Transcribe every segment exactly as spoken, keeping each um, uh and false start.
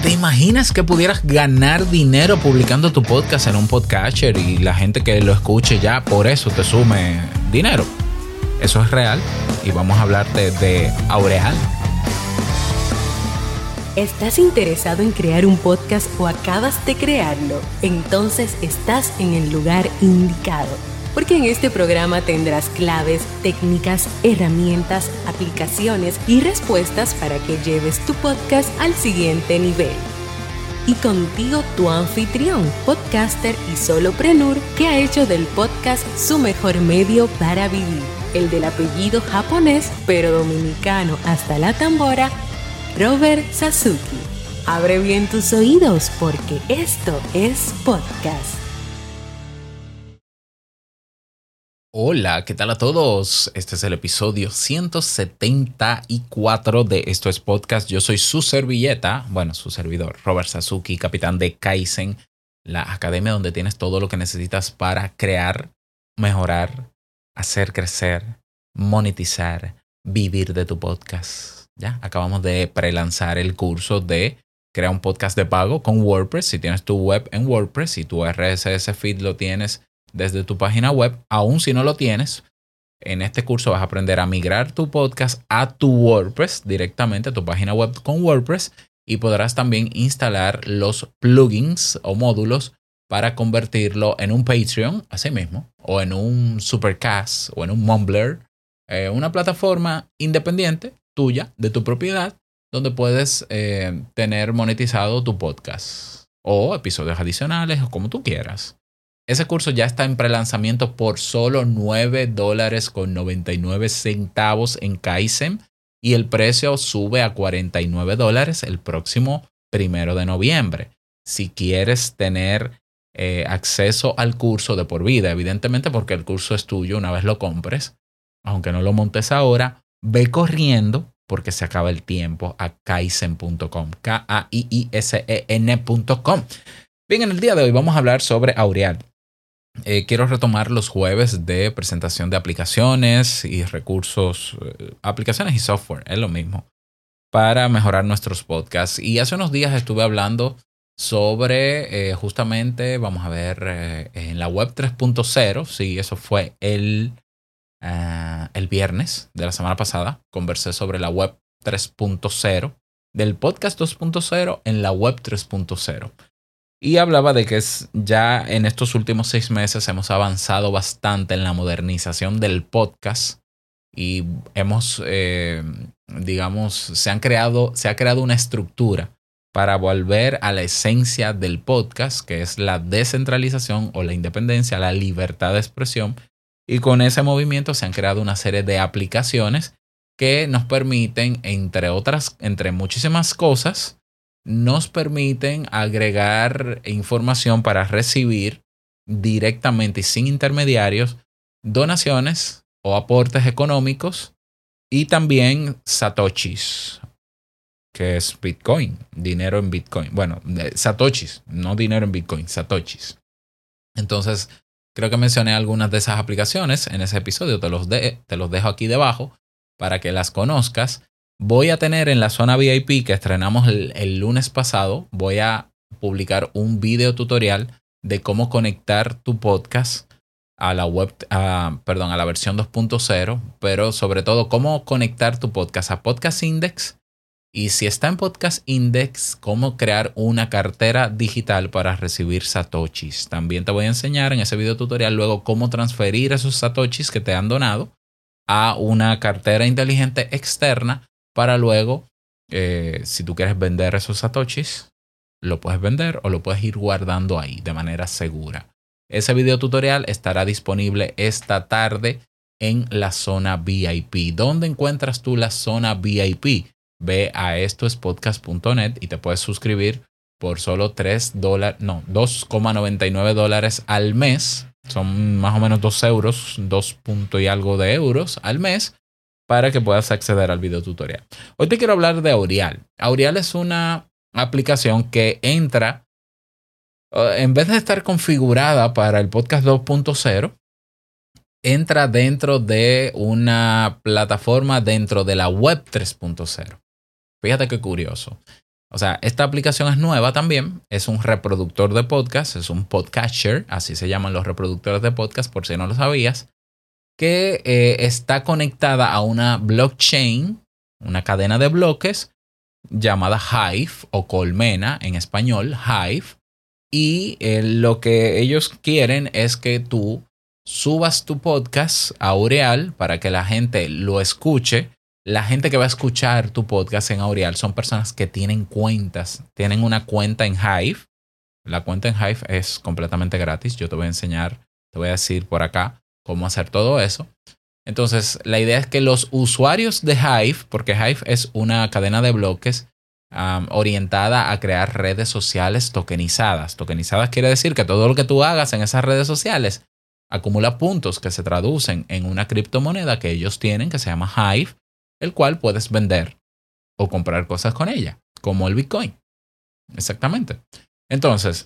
¿Te imaginas que pudieras ganar dinero publicando tu podcast en un podcatcher y la gente que lo escuche ya por eso te sume dinero? Eso es real y vamos a hablarte de Aureal. ¿Estás interesado en crear un podcast o acabas de crearlo? Entonces estás en el lugar indicado, porque en este programa tendrás claves, técnicas, herramientas, aplicaciones y respuestas para que lleves tu podcast al siguiente nivel. Y contigo tu anfitrión, podcaster y solopreneur que ha hecho del podcast su mejor medio para vivir, el del apellido japonés pero dominicano hasta la tambora, Robert Sasuki. Abre bien tus oídos porque esto es podcast. Hola, ¿qué tal a todos? Este es el episodio ciento setenta y cuatro de Esto es Podcast. Yo soy su servilleta, bueno, su servidor, Robert Sasuki, capitán de Kaizen, la academia donde tienes todo lo que necesitas para crear, mejorar, hacer crecer, monetizar, vivir de tu podcast. Ya, acabamos de prelanzar el curso de Crea un podcast de pago con WordPress. Si tienes tu web en WordPress y tu R S S feed lo tienes desde tu página web, aún si no lo tienes, en este curso vas a aprender a migrar tu podcast a tu WordPress directamente, a tu página web con WordPress, y podrás también instalar los plugins o módulos para convertirlo en un Patreon, así mismo, o en un Supercast o en un Mumbler, eh, una plataforma independiente tuya, de tu propiedad, donde puedes eh, tener monetizado tu podcast o episodios adicionales o como tú quieras. Ese curso ya está en prelanzamiento por solo nueve dólares con noventa y nueve centavos en Kaizen y el precio sube a cuarenta y nueve dólares el próximo primero de noviembre. Si quieres tener eh, acceso al curso de por vida, evidentemente porque el curso es tuyo una vez lo compres, aunque no lo montes ahora, ve corriendo porque se acaba el tiempo a kaizen punto com, K A I I S E N punto com. Bien, en el día de hoy vamos a hablar sobre Aureal. Eh, quiero retomar los jueves de presentación de aplicaciones y recursos, eh, aplicaciones y software, es lo mismo, para mejorar nuestros podcasts. Y hace unos días estuve hablando sobre eh, justamente, vamos a ver, eh, en la web tres punto cero, sí, eso fue el... Uh, el viernes de la semana pasada conversé sobre la web tres punto cero, del podcast dos punto cero en la web tres punto cero. Y hablaba de que es, ya en estos últimos seis meses hemos avanzado bastante en la modernización del podcast y hemos, eh, digamos, se, han creado, se ha creado una estructura para volver a la esencia del podcast, que es la descentralización o la independencia, la libertad de expresión. Y con ese movimiento se han creado una serie de aplicaciones que nos permiten, entre otras, entre muchísimas cosas, nos permiten agregar información para recibir directamente y sin intermediarios donaciones o aportes económicos y también satoshis, que es Bitcoin, dinero en Bitcoin. Bueno, satoshis, no dinero en Bitcoin, satoshis. Entonces, creo que mencioné algunas de esas aplicaciones en ese episodio. Te los, de, te los dejo aquí debajo para que las conozcas. Voy a tener en la zona V I P que estrenamos el, el lunes pasado, voy a publicar un video tutorial de cómo conectar tu podcast a la web, a, perdón, a la versión dos punto cero, pero sobre todo cómo conectar tu podcast a Podcast Index. Y si está en Podcast Index, cómo crear una cartera digital para recibir satoshis. También te voy a enseñar en ese video tutorial luego cómo transferir esos satoshis que te han donado a una cartera inteligente externa para luego, eh, si tú quieres vender esos satoshis, lo puedes vender o lo puedes ir guardando ahí de manera segura. Ese video tutorial estará disponible esta tarde en la zona V I P. ¿Dónde encuentras tú la zona V I P? Ve a esto es podcast punto net y te puedes suscribir por solo tres dólares, no, dos coma noventa y nueve dólares al mes. Son más o menos dos euros, dos punto y algo de euros al mes para que puedas acceder al video tutorial. Hoy te quiero hablar de Aureal. Aureal es una aplicación que entra, en vez de estar configurada para el podcast dos punto cero, entra dentro de una plataforma dentro de la web tres punto cero. Fíjate qué curioso. O sea, esta aplicación es nueva también. Es un reproductor de podcast, es un podcatcher, así se llaman los reproductores de podcast, por si no lo sabías, que eh, está conectada a una blockchain, una cadena de bloques llamada Hive o Colmena en español, Hive. Y eh, lo que ellos quieren es que tú subas tu podcast a Aureal para que la gente lo escuche. La gente que va a escuchar tu podcast en Aureal son personas que tienen cuentas, tienen una cuenta en Hive. La cuenta en Hive es completamente gratis. Yo te voy a enseñar, te voy a decir por acá cómo hacer todo eso. Entonces, la idea es que los usuarios de Hive, porque Hive es una cadena de bloques um, orientada a crear redes sociales tokenizadas. Tokenizadas quiere decir que todo lo que tú hagas en esas redes sociales acumula puntos que se traducen en una criptomoneda que ellos tienen que se llama Hive, el cual puedes vender o comprar cosas con ella, como el Bitcoin. Exactamente. Entonces,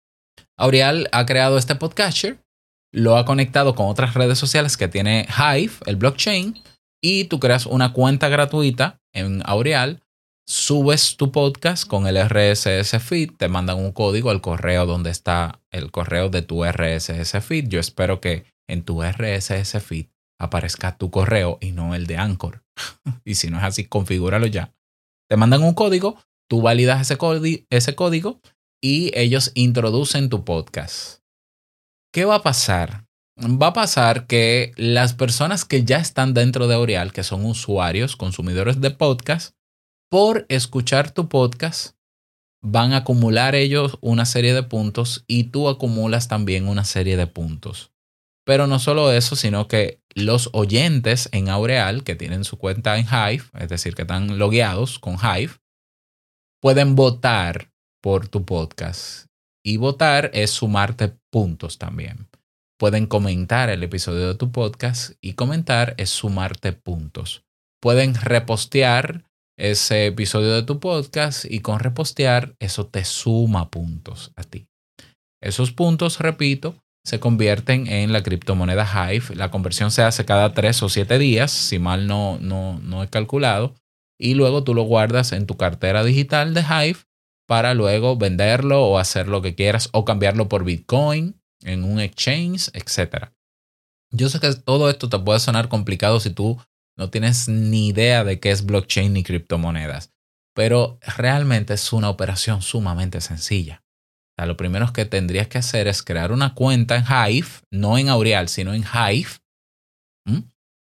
Aureal ha creado este podcatcher, lo ha conectado con otras redes sociales que tiene Hive, el blockchain, y tú creas una cuenta gratuita en Aureal, subes tu podcast con el R S S feed, te mandan un código al correo donde está el correo de tu R S S feed. Yo espero que en tu R S S feed aparezca tu correo y no el de Anchor. Y si no es así, configúralo ya. Te mandan un código, tú validas ese, código, ese código y ellos introducen tu podcast. ¿Qué va a pasar? Va a pasar que las personas que ya están dentro de Aureal, que son usuarios, consumidores de podcast, por escuchar tu podcast, van a acumular ellos una serie de puntos y tú acumulas también una serie de puntos. Pero no solo eso, sino que los oyentes en Aureal, que tienen su cuenta en Hive, es decir, que están logueados con Hive, pueden votar por tu podcast. Y votar es sumarte puntos también. Pueden comentar el episodio de tu podcast y comentar es sumarte puntos. Pueden repostear ese episodio de tu podcast y con repostear eso te suma puntos a ti. Esos puntos, repito, se convierten en la criptomoneda Hive. La conversión se hace cada tres o siete días, si mal no, no, no he calculado. Y luego tú lo guardas en tu cartera digital de Hive para luego venderlo o hacer lo que quieras o cambiarlo por Bitcoin en un exchange, etcétera. Yo sé que todo esto te puede sonar complicado si tú no tienes ni idea de qué es blockchain ni criptomonedas, pero realmente es una operación sumamente sencilla. O sea, lo primero que tendrías que hacer es crear una cuenta en Hive, no en Aureal, sino en Hive. ¿Mm?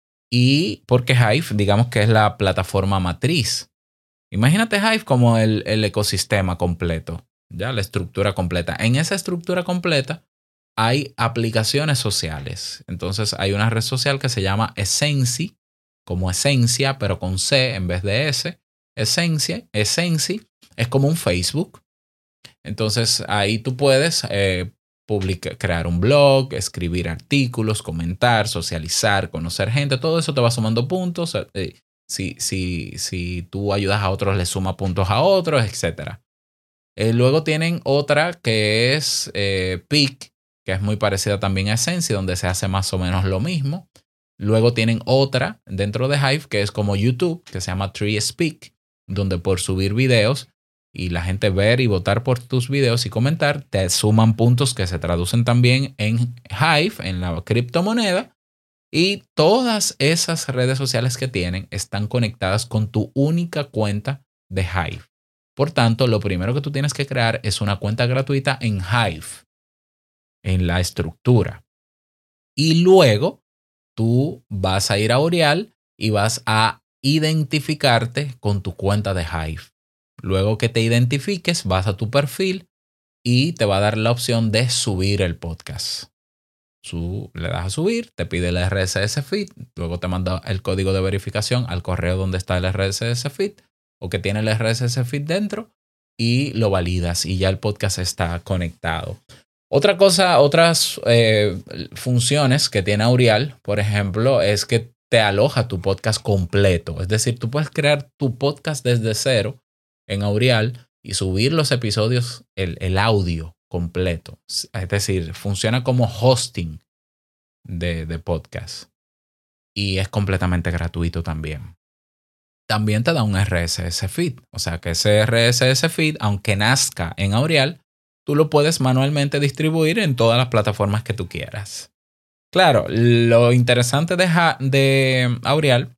Y porque Hive, digamos que es la plataforma matriz. Imagínate Hive como el, el ecosistema completo, ya la estructura completa. En esa estructura completa hay aplicaciones sociales. Entonces hay una red social que se llama Essensi, como esencia, pero con C en vez de S. Essensi, Essensi es como un Facebook. Entonces ahí tú puedes eh, publicar, crear un blog, escribir artículos, comentar, socializar, conocer gente. Todo eso te va sumando puntos. Eh, si, si, si tú ayudas a otros, le suma puntos a otros, etcétera. Eh, luego tienen otra que es eh, Peak, que es muy parecida también a Essensi, donde se hace más o menos lo mismo. Luego tienen otra dentro de Hive que es como YouTube, que se llama TreeSpeak, donde por subir videos y la gente ver y votar por tus videos y comentar, te suman puntos que se traducen también en Hive, en la criptomoneda. Y todas esas redes sociales que tienen están conectadas con tu única cuenta de Hive. Por tanto, lo primero que tú tienes que crear es una cuenta gratuita en Hive, en la estructura. Y luego tú vas a ir a Aureal y vas a identificarte con tu cuenta de Hive. Luego que te identifiques, vas a tu perfil y te va a dar la opción de subir el podcast. Tú le das a subir, te pide el R S S feed, luego te manda el código de verificación al correo donde está el R S S feed o que tiene el R S S feed dentro y lo validas y ya el podcast está conectado. Otra cosa, otras eh, funciones que tiene Aureal, por ejemplo, es que te aloja tu podcast completo. Es decir, tú puedes crear tu podcast desde cero en Aureal y subir los episodios, el, el audio completo. Es decir, funciona como hosting de, de podcast y es completamente gratuito también. también te da un R S S feed. O sea que ese R S S feed, aunque nazca en Aureal, tú lo puedes manualmente distribuir en todas las plataformas que tú quieras. Claro, lo interesante de, de Aureal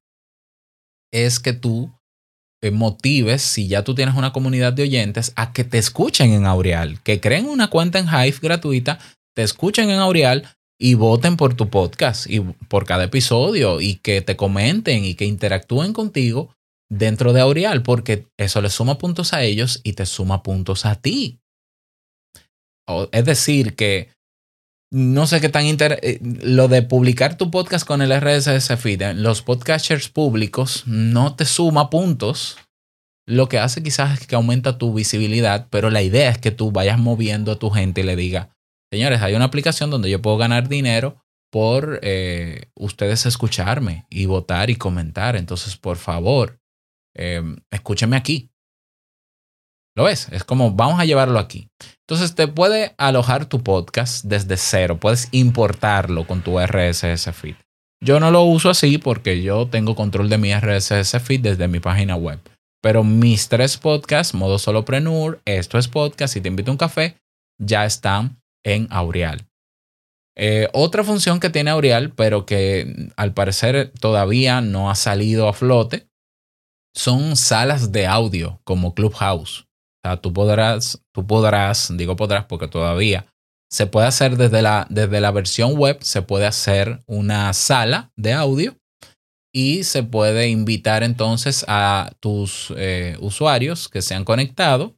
es que tú motives, si ya tú tienes una comunidad de oyentes, a que te escuchen en Aureal, que creen una cuenta en Hive gratuita, te escuchen en Aureal y voten por tu podcast y por cada episodio y que te comenten y que interactúen contigo dentro de Aureal, porque eso le suma puntos a ellos y te suma puntos a ti. Es decir, que no sé qué tan inter... lo de publicar tu podcast con el R S S feed, los podcasters públicos no te suma puntos. Lo que hace quizás es que aumenta tu visibilidad, pero la idea es que tú vayas moviendo a tu gente y le diga, señores, hay una aplicación donde yo puedo ganar dinero por eh, ustedes escucharme y votar y comentar. Entonces, por favor, eh, escúchenme aquí. ¿Lo ves? Es como, vamos a llevarlo aquí. Entonces, te puede alojar tu podcast desde cero. Puedes importarlo con tu R S S feed. Yo no lo uso así porque yo tengo control de mi R S S feed desde mi página web. Pero mis tres podcasts, Modo Solopreneur, Esto es Podcast y Te Invito a un Café, ya están en Aureal. Eh, otra función que tiene Aureal, pero que al parecer todavía no ha salido a flote, son salas de audio como Clubhouse. O sea, tú podrás, tú podrás, digo podrás porque todavía se puede hacer desde la, desde la versión web, se puede hacer una sala de audio y se puede invitar entonces a tus eh, usuarios que se han conectado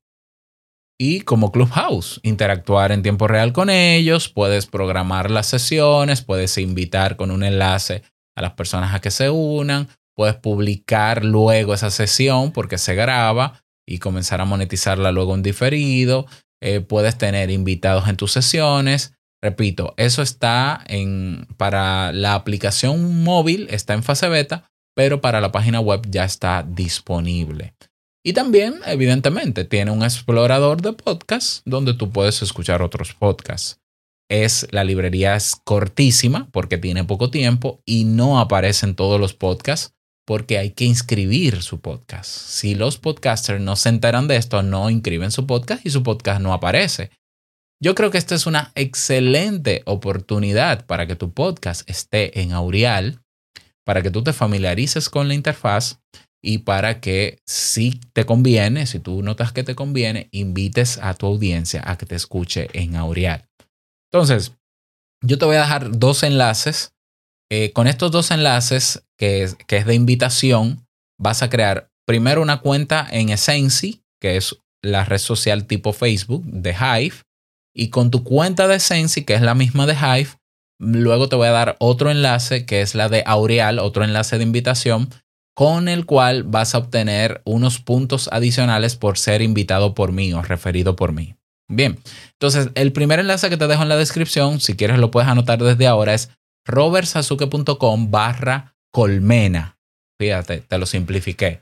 y como Clubhouse, interactuar en tiempo real con ellos, puedes programar las sesiones, puedes invitar con un enlace a las personas a que se unan, puedes publicar luego esa sesión porque se graba y comenzar a monetizarla luego en diferido. Eh, puedes tener invitados en tus sesiones. Repito, eso está en, para la aplicación móvil, está en fase beta, pero para la página web ya está disponible. Y también, evidentemente, tiene un explorador de podcasts donde tú puedes escuchar otros podcasts. Es, la librería es cortísima porque tiene poco tiempo y no aparecen todos los podcasts porque hay que inscribir su podcast. Si los podcasters no se enteran de esto, no inscriben su podcast y su podcast no aparece. Yo creo que esta es una excelente oportunidad para que tu podcast esté en Aureal, para que tú te familiarices con la interfaz y para que si te conviene, si tú notas que te conviene, invites a tu audiencia a que te escuche en Aureal. Entonces, yo te voy a dejar dos enlaces. Eh, con estos dos enlaces, que es, que es de invitación, vas a crear primero una cuenta en Essensi, que es la red social tipo Facebook de Hive, y con tu cuenta de Essensi, que es la misma de Hive, luego te voy a dar otro enlace, que es la de Aureal, otro enlace de invitación, con el cual vas a obtener unos puntos adicionales por ser invitado por mí o referido por mí. Bien, entonces el primer enlace que te dejo en la descripción, si quieres lo puedes anotar desde ahora, es robertsazuke.com barra colmena. Fíjate, te lo simplifiqué.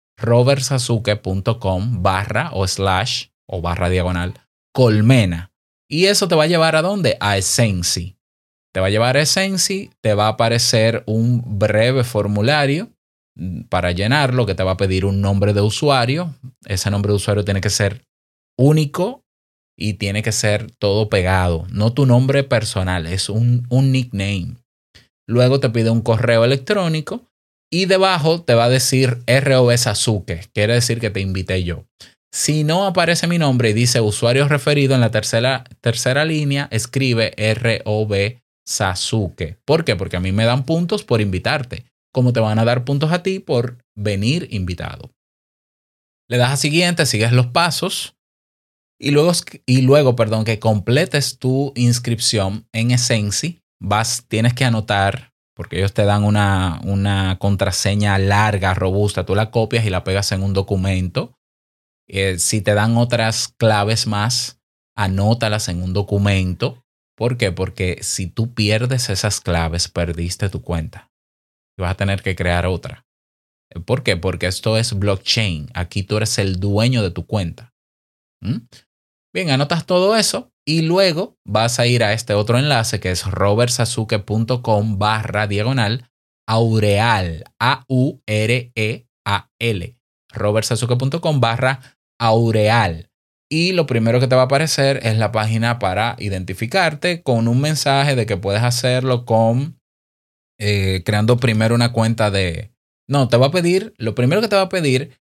robertsazuke.com barra o slash o barra diagonal colmena. Y eso te va a llevar ¿a dónde? A Essensi. Te va a llevar a Essensi, te va a aparecer un breve formulario para llenarlo que te va a pedir un nombre de usuario. Ese nombre de usuario tiene que ser único y tiene que ser todo pegado. No tu nombre personal, es un, un nickname. Luego te pide un correo electrónico y debajo te va a decir R O B Sasuke. Quiere decir que te invité yo. Si no aparece mi nombre y dice usuario referido en la tercera, tercera línea, escribe R O B Sasuke. ¿Por qué? Porque a mí me dan puntos por invitarte, como te van a dar puntos a ti por venir invitado. Le das a siguiente, sigues los pasos y luego, y luego perdón, que completes tu inscripción en Essensi. Vas, tienes que anotar, porque ellos te dan una, una contraseña larga, robusta. Tú la copias y la pegas en un documento. Eh, si te dan otras claves más, anótalas en un documento. ¿Por qué? Porque si tú pierdes esas claves, perdiste tu cuenta. Y vas a tener que crear otra. ¿Por qué? Porque esto es blockchain. Aquí tú eres el dueño de tu cuenta. ¿Mm? Bien, anotas todo eso y luego vas a ir a este otro enlace que es robertsazuke.com barra diagonal Aureal, A U R E A L, robertsazuke.com barra Aureal. Y lo primero que te va a aparecer es la página para identificarte con un mensaje de que puedes hacerlo con eh, creando primero una cuenta de... No, te va a pedir, lo primero que te va a pedir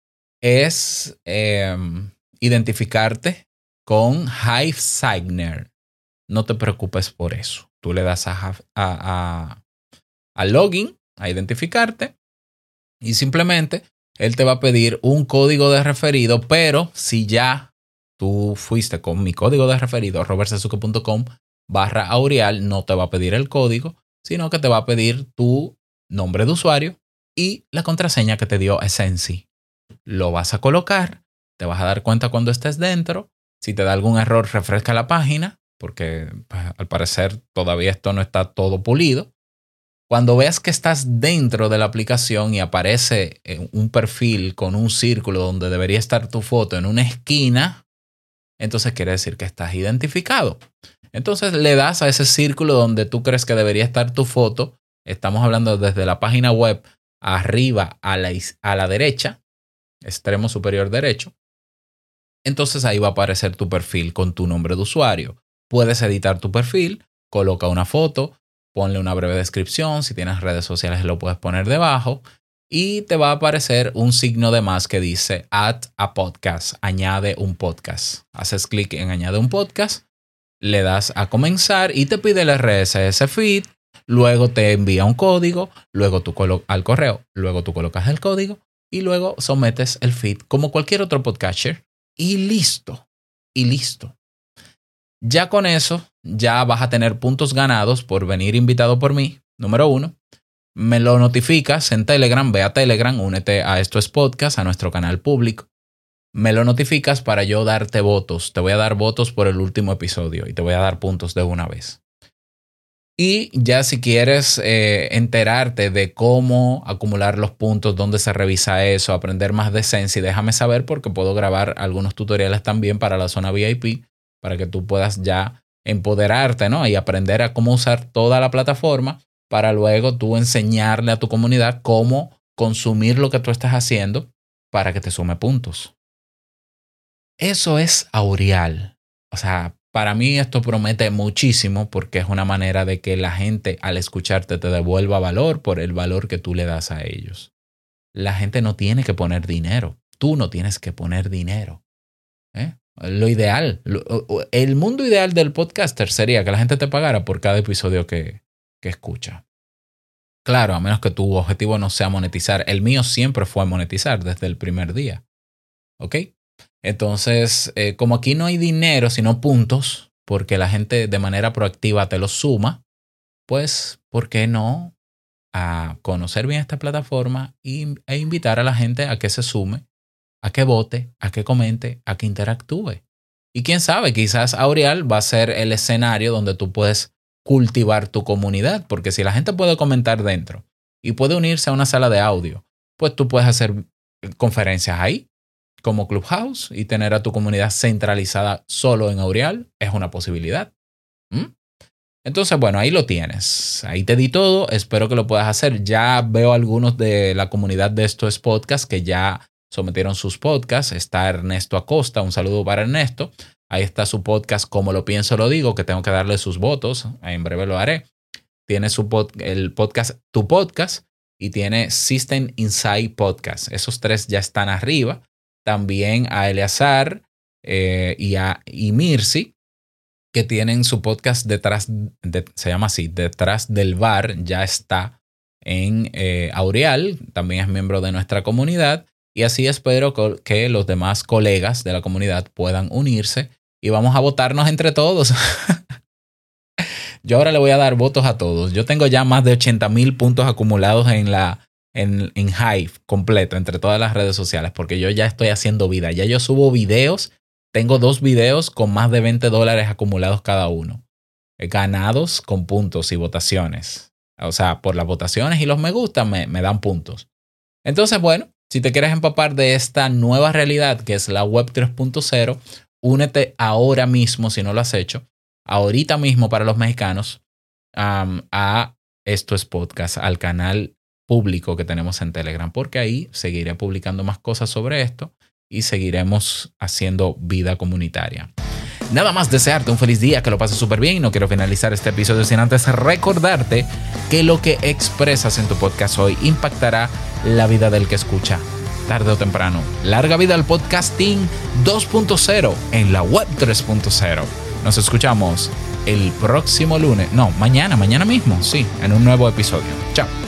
es eh, identificarte con HiveSigner. No te preocupes por eso. Tú le das a, a, a, a login, a identificarte, y simplemente él te va a pedir un código de referido, pero si ya tú fuiste con mi código de referido, robertsazuke.com barra Aureal, no te va a pedir el código, sino que te va a pedir tu nombre de usuario y la contraseña que te dio Essensi. Lo vas a colocar, te vas a dar cuenta cuando estés dentro. Si te da algún error, refresca la página, porque pues, al parecer todavía esto no está todo pulido. Cuando veas que estás dentro de la aplicación y aparece un perfil con un círculo donde debería estar tu foto en una esquina, entonces quiere decir que estás identificado. Entonces le das a ese círculo donde tú crees que debería estar tu foto. Estamos hablando desde la página web arriba a la, a la derecha, extremo superior derecho. Entonces ahí va a aparecer tu perfil con tu nombre de usuario. Puedes editar tu perfil, coloca una foto, ponle una breve descripción. Si tienes redes sociales lo puedes poner debajo. Y te va a aparecer un signo de más que dice Add a Podcast. Añade un podcast. Haces clic en Añade un podcast. Le das a comenzar y te pide el R S S feed. Luego te envía un código. Luego tú colo- al correo. Luego tú colocas el código. Y luego sometes el feed como cualquier otro podcaster. Y listo. Y listo. Ya con eso, ya vas a tener puntos ganados por venir invitado por mí. Número uno. Me lo notificas en Telegram. Ve a Telegram, únete a Esto es Podcast, a nuestro canal público. Me lo notificas para yo darte votos. Te voy a dar votos por el último episodio y te voy a dar puntos de una vez. Y ya si quieres eh, enterarte de cómo acumular los puntos, dónde se revisa eso, aprender más de Essensi, déjame saber porque puedo grabar algunos tutoriales también para la zona V I P para que tú puedas ya empoderarte, ¿no? Y aprender a cómo usar toda la plataforma para luego tú enseñarle a tu comunidad cómo consumir lo que tú estás haciendo para que te sume puntos. Eso es Aureal. O sea, para mí esto promete muchísimo porque es una manera de que la gente al escucharte te devuelva valor por el valor que tú le das a ellos. La gente no tiene que poner dinero. Tú no tienes que poner dinero. ¿Eh? Lo ideal, lo, el mundo ideal del podcaster sería que la gente te pagara por cada episodio que, que escucha. Claro, a menos que tu objetivo no sea monetizar. El mío siempre fue monetizar desde el primer día. ¿Ok? Entonces, eh, como aquí no hay dinero, sino puntos, porque la gente de manera proactiva te los suma, pues, ¿por qué no a conocer bien esta plataforma y, e invitar a la gente a que se sume, a que vote, a que comente, a que interactúe? Y quién sabe, quizás Aureal va a ser el escenario donde tú puedes cultivar tu comunidad, porque si la gente puede comentar dentro y puede unirse a una sala de audio, pues tú puedes hacer conferencias ahí como Clubhouse y tener a tu comunidad centralizada solo en Aureal es una posibilidad. ¿Mm? Entonces, bueno, ahí lo tienes. Ahí te di todo. Espero que lo puedas hacer. Ya veo algunos de la comunidad de Esto es Podcast que ya sometieron sus podcasts. Está Ernesto Acosta. Un saludo para Ernesto. Ahí está su podcast Como lo pienso lo digo, que tengo que darle sus votos. En breve lo haré. Tiene su pod, el podcast Tu Podcast y tiene System Insight Podcast. Esos tres ya están arriba. También a Eleazar eh, y a y Mirsi, que tienen su podcast detrás, de, se llama así, Detrás del Bar, ya está en eh, Aureal, también es miembro de nuestra comunidad y así espero que los demás colegas de la comunidad puedan unirse y vamos a votarnos entre todos. Yo ahora le voy a dar votos a todos. Yo tengo ya más de ochenta mil puntos acumulados en la En, en Hive completo, entre todas las redes sociales, porque yo ya estoy haciendo vida. Ya yo subo videos, tengo dos videos con más de veinte dólares acumulados cada uno, ganados con puntos y votaciones. O sea, por las votaciones y los me gusta me, me dan puntos. Entonces, bueno, si te quieres empapar de esta nueva realidad que es la web tres punto cero, únete ahora mismo, si no lo has hecho, ahorita mismo para los mexicanos, um, a Esto es Podcast, al canal público que tenemos en Telegram, porque ahí seguiré publicando más cosas sobre esto y seguiremos haciendo vida comunitaria. Nada más desearte un feliz día, que lo pases súper bien, y no quiero finalizar este episodio sin antes recordarte que lo que expresas en tu podcast hoy impactará la vida del que escucha, tarde o temprano. Larga vida al podcasting dos punto cero en la web tres punto cero. Nos escuchamos el próximo lunes, no, mañana, mañana mismo, sí, en un nuevo episodio. Chao.